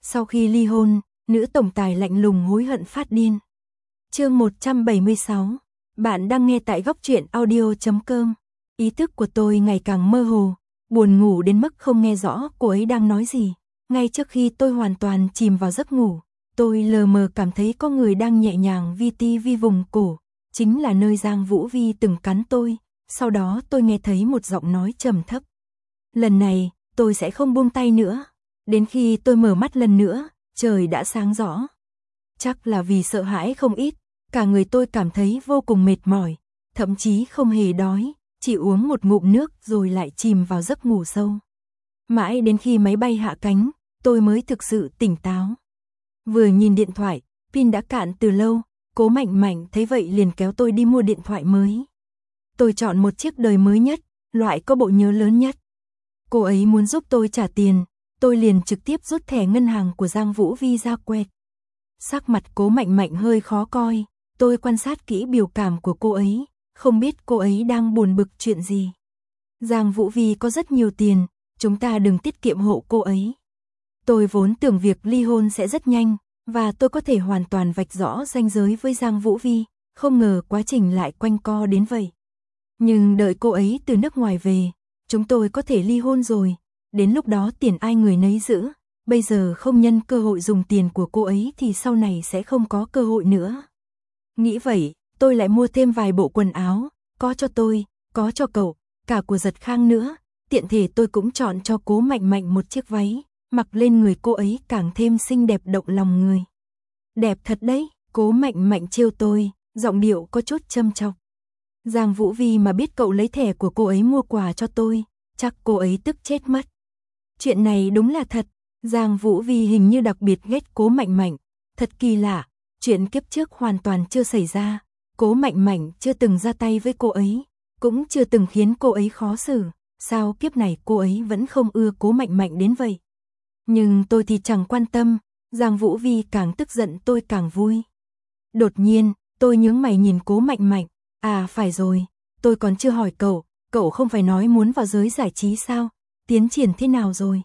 Sau khi ly hôn, nữ tổng tài lạnh lùng hối hận phát điên. Chương 176. Bạn đang nghe tại góc truyện audio.com. Ý thức của tôi ngày càng mơ hồ, buồn ngủ đến mức không nghe rõ cô ấy đang nói gì. Ngay trước khi tôi hoàn toàn chìm vào giấc ngủ, tôi lờ mờ cảm thấy có người đang nhẹ nhàng vi ti vi vùng cổ, chính là nơi Giang Vũ Vi từng cắn tôi. Sau đó tôi nghe thấy một giọng nói trầm thấp. Lần này, tôi sẽ không buông tay nữa. Đến khi tôi mở mắt lần nữa, trời đã sáng rõ. Chắc là vì sợ hãi không ít, cả người tôi cảm thấy vô cùng mệt mỏi, thậm chí không hề đói, chỉ uống một ngụm nước rồi lại chìm vào giấc ngủ sâu. Mãi đến khi máy bay hạ cánh, tôi mới thực sự tỉnh táo. Vừa nhìn điện thoại, pin đã cạn từ lâu, Cố Mạnh Mạnh thấy vậy liền kéo tôi đi mua điện thoại mới. Tôi chọn một chiếc đời mới nhất, loại có bộ nhớ lớn nhất. Cô ấy muốn giúp tôi trả tiền, tôi liền trực tiếp rút thẻ ngân hàng của Giang Vũ Vi ra quẹt. Sắc mặt Cố Mạnh Mạnh hơi khó coi, tôi quan sát kỹ biểu cảm của cô ấy, không biết cô ấy đang buồn bực chuyện gì. Giang Vũ Vi có rất nhiều tiền, chúng ta đừng tiết kiệm hộ cô ấy. Tôi vốn tưởng việc ly hôn sẽ rất nhanh, và tôi có thể hoàn toàn vạch rõ ranh giới với Giang Vũ Vi, không ngờ quá trình lại quanh co đến vậy. Nhưng đợi cô ấy từ nước ngoài về, chúng tôi có thể ly hôn rồi, đến lúc đó tiền ai người nấy giữ, bây giờ không nhân cơ hội dùng tiền của cô ấy thì sau này sẽ không có cơ hội nữa. Nghĩ vậy, tôi lại mua thêm vài bộ quần áo, có cho tôi, có cho cậu, cả của Giật Khang nữa, tiện thể tôi cũng chọn cho Cố Mạnh Mạnh một chiếc váy, mặc lên người cô ấy càng thêm xinh đẹp động lòng người. Đẹp thật đấy, Cố Mạnh Mạnh trêu tôi, giọng điệu có chút châm chọc. Giang Vũ Vi mà biết cậu lấy thẻ của cô ấy mua quà cho tôi, chắc cô ấy tức chết mất. Chuyện này đúng là thật, Giang Vũ Vi hình như đặc biệt ghét Cố Mạnh Mạnh, thật kỳ lạ, chuyện kiếp trước hoàn toàn chưa xảy ra, Cố Mạnh Mạnh chưa từng ra tay với cô ấy, cũng chưa từng khiến cô ấy khó xử, sao kiếp này cô ấy vẫn không ưa Cố Mạnh Mạnh đến vậy. Nhưng tôi thì chẳng quan tâm, Giang Vũ Vi càng tức giận tôi càng vui. Đột nhiên, tôi nhướng mày nhìn Cố Mạnh Mạnh, à phải rồi, tôi còn chưa hỏi cậu không phải nói muốn vào giới giải trí sao, tiến triển thế nào rồi?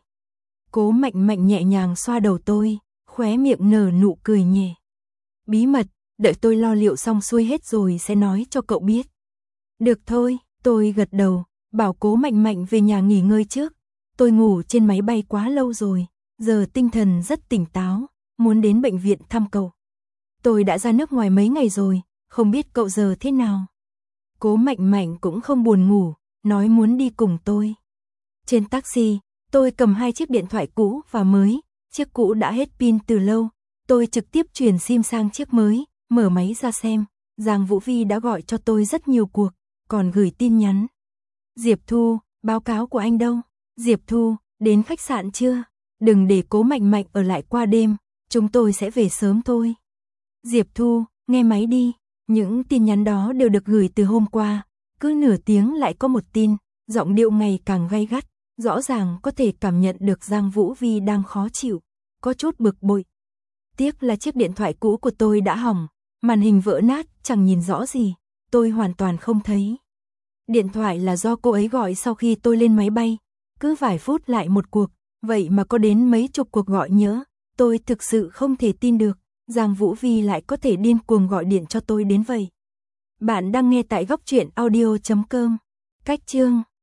Cố Mạnh Mạnh nhẹ nhàng xoa đầu tôi, khóe miệng nở nụ cười nhẹ. Bí mật, đợi tôi lo liệu xong xuôi hết rồi sẽ nói cho cậu biết. Được thôi, tôi gật đầu, bảo Cố Mạnh Mạnh về nhà nghỉ ngơi trước. Tôi ngủ trên máy bay quá lâu rồi, giờ tinh thần rất tỉnh táo, muốn đến bệnh viện thăm cậu. Tôi đã ra nước ngoài mấy ngày rồi, không biết cậu giờ thế nào. Cố Mạnh Mạnh cũng không buồn ngủ, nói muốn đi cùng tôi. Trên taxi, tôi cầm hai chiếc điện thoại cũ và mới, chiếc cũ đã hết pin từ lâu. Tôi trực tiếp chuyển sim sang chiếc mới, mở máy ra xem. Giang Vũ Vi đã gọi cho tôi rất nhiều cuộc, còn gửi tin nhắn. Diệp Thu, báo cáo của anh đâu? Diệp Thu, đến khách sạn chưa? Đừng để Cố Mạnh Mạnh ở lại qua đêm, chúng tôi sẽ về sớm thôi. Diệp Thu, nghe máy đi. Những tin nhắn đó đều được gửi từ hôm qua, cứ nửa tiếng lại có một tin, giọng điệu ngày càng gay gắt, rõ ràng có thể cảm nhận được Giang Vũ Vi đang khó chịu, có chút bực bội. Tiếc là chiếc điện thoại cũ của tôi đã hỏng, màn hình vỡ nát, chẳng nhìn rõ gì, tôi hoàn toàn không thấy. Điện thoại là do cô ấy gọi sau khi tôi lên máy bay, cứ vài phút lại một cuộc, vậy mà có đến mấy chục cuộc gọi nhớ, tôi thực sự không thể tin được, Giang Vũ Vi lại có thể điên cuồng gọi điện cho tôi đến vậy. Bạn đang nghe tại góc truyện audio.com. Cách chương